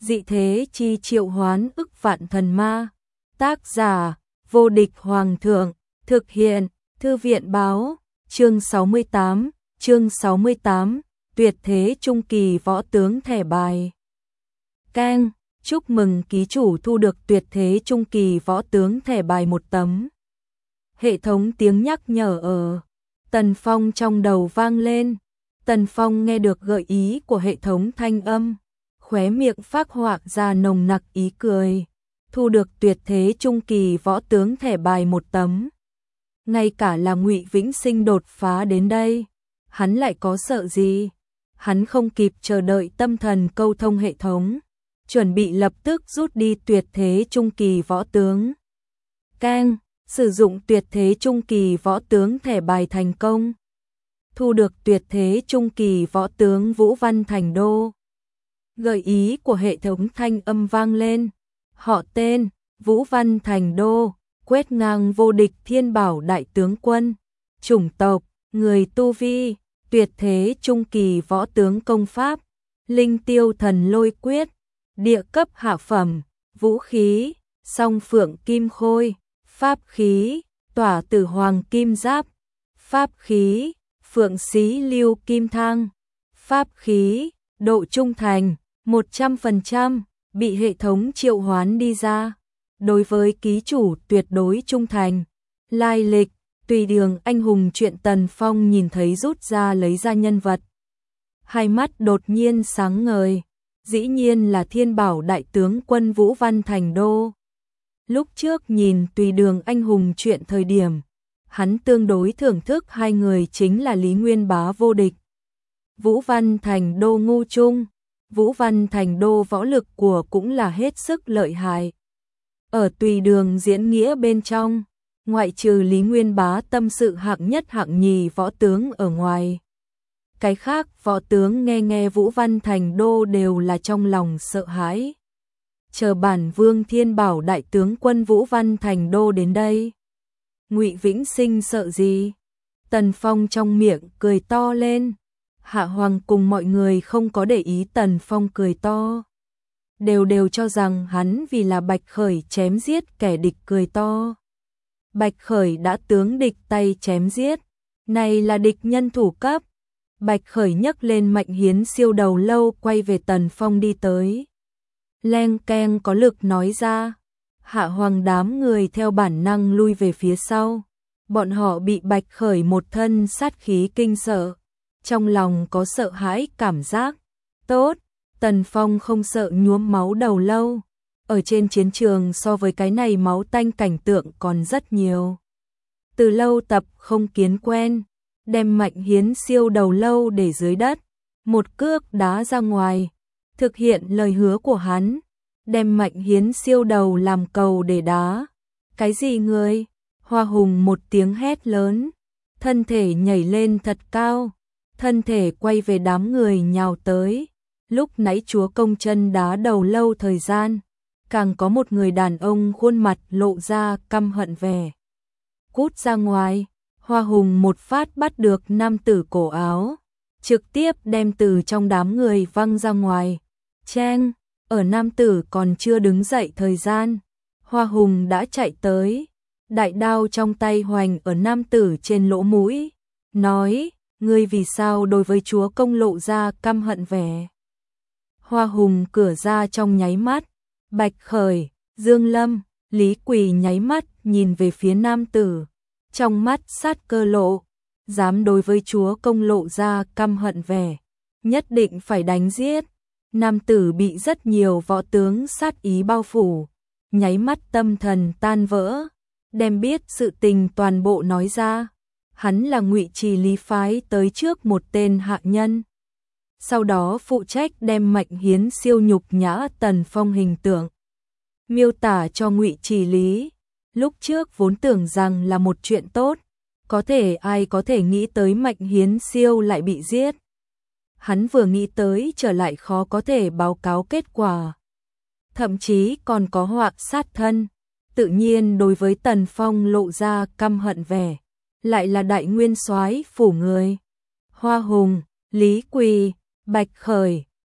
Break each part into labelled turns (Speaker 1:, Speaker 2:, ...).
Speaker 1: Dị thế chi triệu hoán ức vạn thần ma. Tác giả: Vô địch hoàng thượng. Thực hiện: Thư viện báo. Chương 68, tuyệt thế trung kỳ võ tướng thẻ bài. Keng, chúc mừng ký chủ thu được tuyệt thế trung kỳ võ tướng thẻ bài 1 tấm. Hệ thống tiếng nhắc nhở ở Tần Phong trong đầu vang lên. Tần Phong nghe được gợi ý của hệ thống thanh âm, khóe miệng phác họa ra nồng nặc ý cười. Thu được tuyệt thế trung kỳ võ tướng thẻ bài 1 tấm. Ngay cả là Ngụy Vĩnh Sinh đột phá đến đây, hắn lại có sợ gì? Hắn không kịp chờ đợi tâm thần câu thông hệ thống, chuẩn bị lập tức rút đi tuyệt thế trung kỳ võ tướng. Keng, sử dụng tuyệt thế trung kỳ võ tướng thẻ bài thành công. Thu được tuyệt thế trung kỳ võ tướng Vũ Văn Thành Đô. Gợi ý của hệ thống thanh âm vang lên. Họ tên: Vũ Văn Thành Đô, quét ngang vô địch thiên bảo đại tướng quân. Chủng tộc: người tu vi, tuyệt thế trung kỳ võ tướng công pháp, Linh Tiêu Thần Lôi Quyết. Địa cấp hạ phẩm. Vũ khí: Song Phượng Kim Khôi. Pháp khí: Tỏa Tử Hoàng Kim Giáp. Pháp khí: Phượng Xí Lưu Kim Thang. Pháp khí: Độ trung thành 100%, bị hệ thống triệu hoán đi ra. Đối với ký chủ tuyệt đối trung thành. Lai lịch: Tùy Đường anh hùng truyện. Tần Phong nhìn thấy rút ra lấy ra nhân vật, hai mắt đột nhiên sáng ngời. Dĩ nhiên là Thiên Bảo đại tướng quân Vũ Văn Thành Đô. Lúc trước nhìn Tùy Đường anh hùng truyện thời điểm, hắn tương đối thưởng thức hai người chính là Lý Nguyên Bá vô địch, Vũ Văn Thành Đô ngu trung. Vũ Văn Thành Đô võ lực của cũng là hết sức lợi hại. Ở Tùy Đường diễn nghĩa bên trong, ngoại trừ Lý Nguyên Bá tâm sự hạng nhất hạng nhì võ tướng ở ngoài, cái khác võ tướng nghe Vũ Văn Thành Đô đều là trong lòng sợ hãi. Chờ bản vương Thiên Bảo đại tướng quân Vũ Văn Thành Đô đến đây, Ngụy Vĩnh Sinh sợ gì? Tần Phong trong miệng cười to lên. Hạ Hoàng cùng mọi người không có để ý Tần Phong cười to, đều cho rằng hắn vì là Bạch Khởi chém giết kẻ địch cười to. Bạch Khởi đã tướng địch tay chém giết, này là địch nhân thủ cấp. Bạch Khởi nhấc lên Mạnh Hiến siêu đầu lâu quay về Tần Phong đi tới. Leng keng có lực nói ra. Hạ Hoàng đám người theo bản năng lui về phía sau. Bọn họ bị Bạch Khởi một thân sát khí kinh sợ, trong lòng có sợ hãi cảm giác. Tốt, Tần Phong không sợ nhuốm máu đầu lâu. Ở trên chiến trường so với cái này máu tanh cảnh tượng còn rất nhiều. Từ lâu tập không kiến quen, đem Mạnh Hiến siêu đầu lâu để dưới đất, một cước đá ra ngoài, thực hiện lời hứa của hắn, đem Mạnh Hiến siêu đầu làm cầu để đá. Cái gì ngươi? Hoa Hùng một tiếng hét lớn, thân thể nhảy lên thật cao, thân thể quay về đám người nhào tới. Lúc nãy chúa công chân đá đầu lâu thời gian, càng có một người đàn ông khuôn mặt lộ ra căm hận vẻ. Cút ra ngoài. Hoa Hùng một phát bắt được nam tử cổ áo, trực tiếp đem từ trong đám người văng ra ngoài. Cheng, ở nam tử còn chưa đứng dậy thời gian, Hoa Hùng đã chạy tới, đại đao trong tay hoành ở nam tử trên lỗ mũi, nói: ngươi vì sao đối với chúa công lộ ra căm hận vẻ? Hoa Hùng cửa ra trong nháy mắt, Bạch Khởi, Dương Lâm, Lý Quỳ nháy mắt nhìn về phía nam tử, trong mắt sát cơ lộ, dám đối với chúa công lộ ra căm hận vẻ, nhất định phải đánh giết. Nam tử bị rất nhiều võ tướng sát ý bao phủ, nháy mắt tâm thần tan vỡ, đem biết sự tình toàn bộ nói ra. Hắn là Ngụy Trì Lý phái tới trước một tên hạ nhân, sau đó phụ trách đem Mạnh Hiến siêu nhục nhã Tần Phong hình tượng miêu tả cho Ngụy Trì Lý. Lúc trước vốn tưởng rằng là một chuyện tốt, ai có thể nghĩ tới Mạnh Hiến siêu lại bị giết. Hắn vừa nghĩ tới trở lại khó có thể báo cáo kết quả, thậm chí còn có họa sát thân, tự nhiên đối với Tần Phong lộ ra căm hận vẻ, lại là đại nguyên soái phủ người. Hoa Hùng, Lý Quỳ, Bạch Khởi,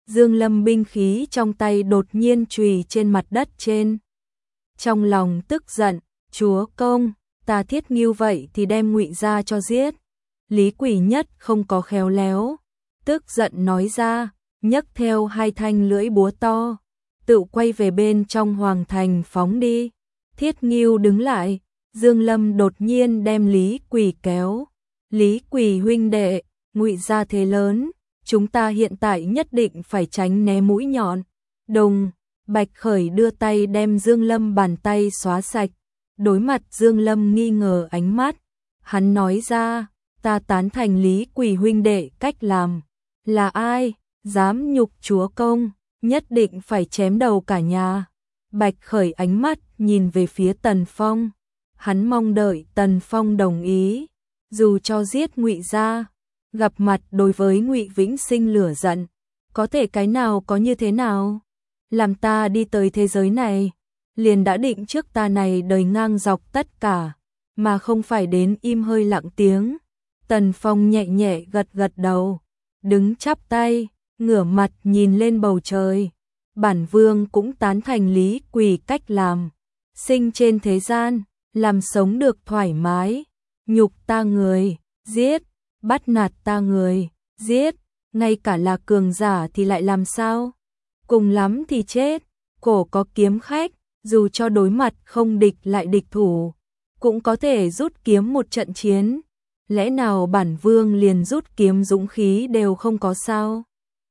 Speaker 1: Dương Lâm binh khí trong tay đột nhiên chùy trên mặt đất trên. Trong lòng tức giận, chúa công, ta Thiết Ngưu vậy thì đem Ngụy gia cho giết. Lý Quỳ Nhất không có khéo léo, tức giận nói ra, nhấc theo hai thanh lưỡi búa to, tự quay về bên trong hoàng thành phóng đi. Thiết Ngưu đứng lại, Dương Lâm đột nhiên đem Lý Quỳ kéo. Lý Quỳ huynh đệ, Ngụy gia thế lớn, chúng ta hiện tại nhất định phải tránh né mũi nhọn. Đùng, Bạch Khởi đưa tay đem Dương Lâm bàn tay xóa sạch. Đối mặt Dương Lâm nghi ngờ ánh mắt, hắn nói ra, ta tán thành Lý Quỳ huynh đệ cách làm. Là ai, dám nhục chúa công, nhất định phải chém đầu cả nhà. Bạch Khởi ánh mắt nhìn về phía Tần Phong, hắn mong đợi Tần Phong đồng ý, dù cho giết Ngụy gia. Gặp mặt đối với Ngụy Vĩnh Sinh lửa giận, có thể cái nào có như thế nào? Làm ta đi tới thế giới này, liền đã định trước ta này đời ngang dọc tất cả, mà không phải đến im hơi lặng tiếng. Tần Phong nhẹ nhẹ gật gật đầu, đứng chắp tay, ngửa mặt nhìn lên bầu trời. Bản vương cũng tán thành Lý Quỳ cách làm, sinh trên thế gian, làm sống được thoải mái, nhục ta người, giết, bắt nạt ta người, giết, ngay cả là cường giả thì lại làm sao? Cùng lắm thì chết, cổ có kiếm khách, dù cho đối mặt không địch lại địch thủ, cũng có thể rút kiếm một trận chiến. Lẽ nào bản vương liền rút kiếm dũng khí đều không có sao?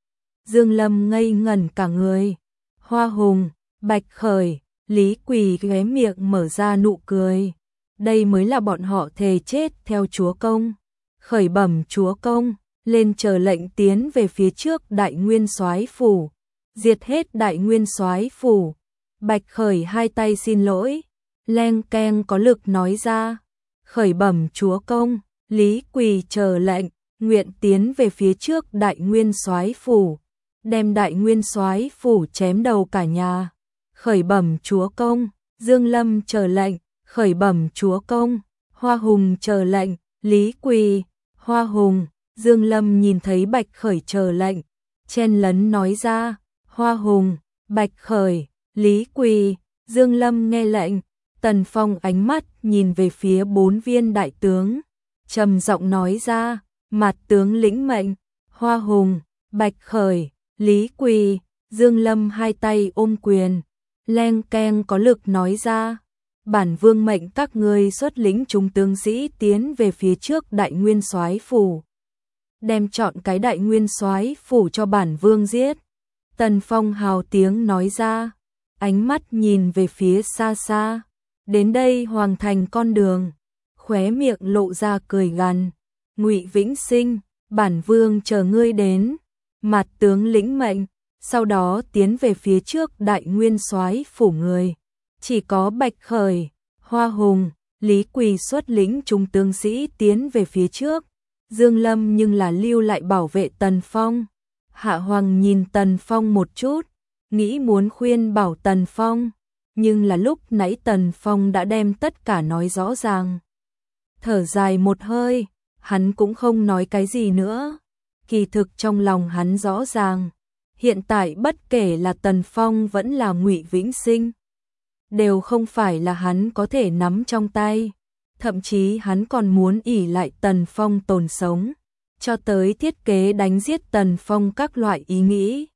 Speaker 1: Dương Lâm ngây ngẩn cả người. Hoa Hùng, Bạch Khởi, Lý Quỳ ghé miệng mở ra nụ cười. Đây mới là bọn họ thề chết theo chúa công. Khởi bẩm chúa công, lên chờ lệnh tiến về phía trước Đại Nguyên Soái phủ, diệt hết Đại Nguyên Soái phủ. Bạch Khởi hai tay xin lỗi, leng keng có lực nói ra, khởi bẩm chúa công, Lý Quỳ chờ lệnh, nguyện tiến về phía trước Đại Nguyên Soái phủ, đem Đại Nguyên Soái phủ chém đầu cả nhà. Khởi bẩm chúa công, Dương Lâm chờ lệnh, khởi bẩm chúa công, Hoa Hùng chờ lệnh, Lý Quỳ. Hoa Hùng, Dương Lâm nhìn thấy Bạch Khởi chờ lệnh, chen lấn nói ra, Hoa Hùng, Bạch Khởi, Lý Quỳ. Dương Lâm nghe lệnh, Tần Phong ánh mắt nhìn về phía 4 viên đại tướng, trầm giọng nói ra, mặt tướng lĩnh mệnh. Hoa Hùng, Bạch Khởi, Lý Quỳ. Dương Lâm hai tay ôm quyền, leng keng có lực nói ra, bản vương mệnh các ngươi xuất lĩnh chúng tướng sĩ tiến về phía trước Đại Nguyên Soái phủ, đem chọn cái Đại Nguyên Soái phủ cho bản vương giết. Tần Phong hào tiếng nói ra, ánh mắt nhìn về phía xa xa, đến đây hoàng thành con đường, khóe miệng lộ ra cười gằn. Ngụy Vĩnh Sinh, bản vương chờ ngươi đến. Mặt tướng lĩnh mệnh, sau đó tiến về phía trước Đại Nguyên Soái phủ người. Chỉ có Bạch Khởi, Hoa Hùng, Lý Quỳ xuất lĩnh chúng tướng sĩ tiến về phía trước. Dương Lâm nhưng là lưu lại bảo vệ Tần Phong. Hạ Hoàng nhìn Tần Phong một chút, nghĩ muốn khuyên bảo Tần Phong, nhưng là lúc nãy Tần Phong đã đem tất cả nói rõ ràng. Thở dài một hơi, hắn cũng không nói cái gì nữa. Kỳ thực trong lòng hắn rõ ràng, hiện tại bất kể là Tần Phong vẫn là Ngụy Vĩnh Sinh, đều không phải là hắn có thể nắm trong tay. Thậm chí hắn còn muốn ỷ lại Tần Phong tồn sống, cho tới thiết kế đánh giết Tần Phong các loại ý nghĩ.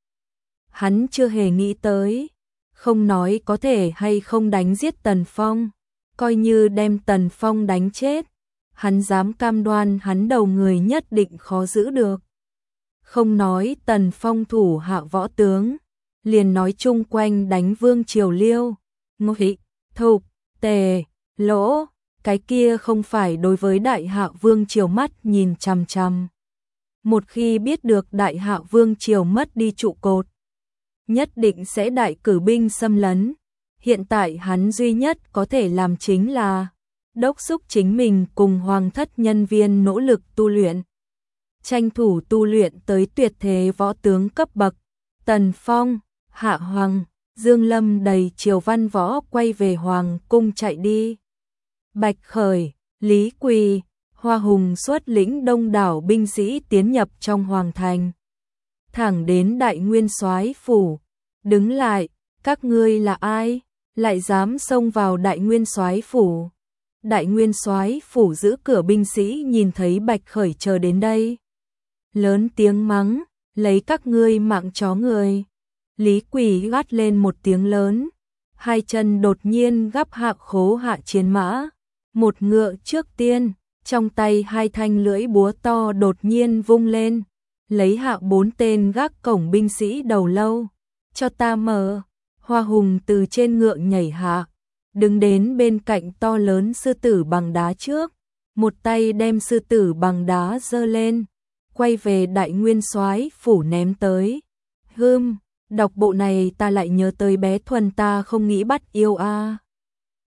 Speaker 1: Hắn chưa hề nghĩ tới, không nói có thể hay không đánh giết Tần Phong, coi như đem Tần Phong đánh chết, hắn dám cam đoan hắn đầu người nhất định khó giữ được. Không nói Tần Phong thủ hạ võ tướng, liền nói chung quanh đánh Vương Triều Liêu, Ngụy, Thục, Tề, Lỗ, cái kia không phải đối với Đại Hạ Vương Triều mắt nhìn chằm chằm. Một khi biết được Đại Hạ Vương Triều mất đi trụ cột, nhất định sẽ đại cử binh xâm lấn. Hiện tại hắn duy nhất có thể làm chính là đốc thúc chính mình cùng hoàng thất nhân viên nỗ lực tu luyện, tranh thủ tu luyện tới tuyệt thế võ tướng cấp bậc. Tần Phong, Hạ Hoàng, Dương Lâm đầy triều văn võ quay về hoàng cung chạy đi. Bạch Khởi, Lý Quỳ, Hoa Hùng xuất lĩnh đông đảo binh sĩ tiến nhập trong hoàng thành. thẳng đến Đại Nguyên Soái phủ. Đứng lại, các ngươi là ai? Lại dám xông vào Đại Nguyên Soái phủ? Đại Nguyên Soái phủ giữ cửa binh sĩ nhìn thấy Bạch Khởi chờ đến đây, lớn tiếng mắng, lấy các ngươi mạng chó người. Lý Quỳ gắt lên một tiếng lớn, hai chân đột nhiên gắp hạ khố hạ chiến mã, một ngựa trước tiên, trong tay hai thanh lưỡi búa to đột nhiên vung lên, lấy hạ 4 tên gác cổng binh sĩ đầu lâu, cho ta mở. Hoa Hùng từ trên ngựa nhảy hạ, đứng đến bên cạnh to lớn sư tử bằng đá trước, một tay đem sư tử bằng đá giơ lên, quay về Đại Nguyên Soái phủ ném tới. Đọc bộ này ta lại nhớ tới bé Thuần ta không nghĩ bắt yêu a.